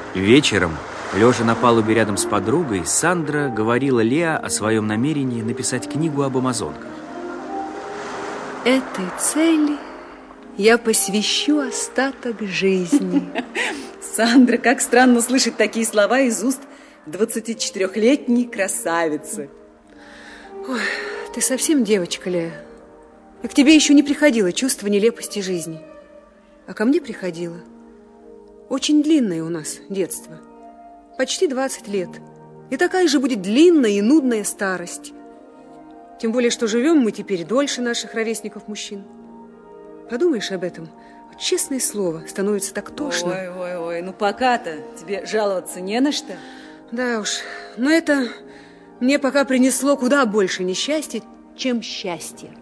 Вечером, лежа на палубе рядом с подругой, Сандра говорила Леа о своем намерении написать книгу об амазонках. Этой цели я посвящу остаток жизни. Сандра, как странно слышать такие слова из уст 24-летней красавицы. Ой, ты совсем девочка, Леа. И к тебе еще не приходило чувство нелепости жизни. А ко мне приходило. Очень длинное у нас детство. Почти 20 лет. И такая же будет длинная и нудная старость. Тем более, что живем мы теперь дольше наших ровесников-мужчин. Подумаешь об этом, вот честное слово, становится так тошно. Ой, ну пока-то тебе жаловаться не на что. Да уж, но это мне пока принесло куда больше несчастья, чем счастье.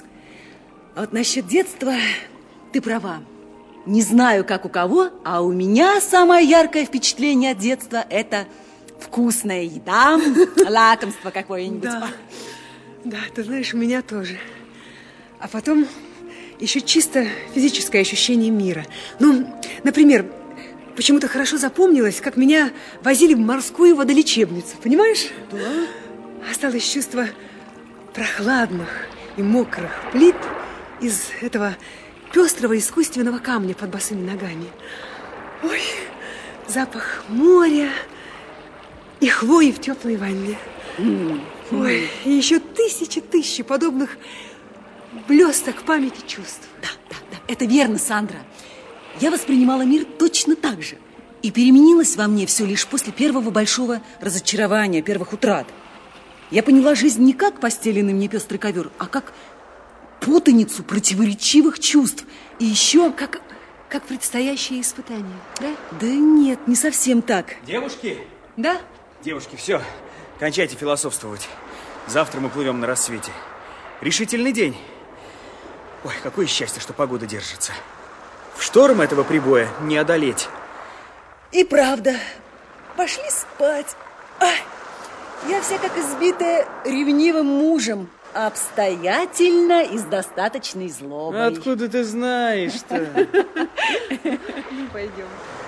А вот насчет детства ты права. Не знаю, как у кого, а у меня самое яркое впечатление от детства – это вкусная еда, лакомство какое-нибудь. Да, ты знаешь, у меня тоже. А потом еще чисто физическое ощущение мира. Ну, например, почему-то хорошо запомнилось, как меня возили в морскую водолечебницу, понимаешь? Да. Осталось чувство прохладных и мокрых плит из этого пестрого искусственного камня под босыми ногами. Ой, запах моря и хвои в теплой ванне. Ой, и еще тысячи подобных блесток памяти чувств. Да, это верно, Сандра. Я воспринимала мир точно так же. И переменилось во мне все лишь после первого большого разочарования, первых утрат. Я поняла жизнь не как постеленный мне пестрый ковер, а как путаницу противоречивых чувств. И еще как предстоящее испытание, да? Да нет, не совсем так. Девушки? Да? Девушки, все, кончайте философствовать. Завтра мы плывем на рассвете. Решительный день. Ой, какое счастье, что погода держится. В шторм этого прибоя не одолеть. И правда, пошли спать. Ай, я вся как избитая ревнивым мужем. Обстоятельно и с достаточной злобой. Откуда ты знаешь-то? Ну, пойдем.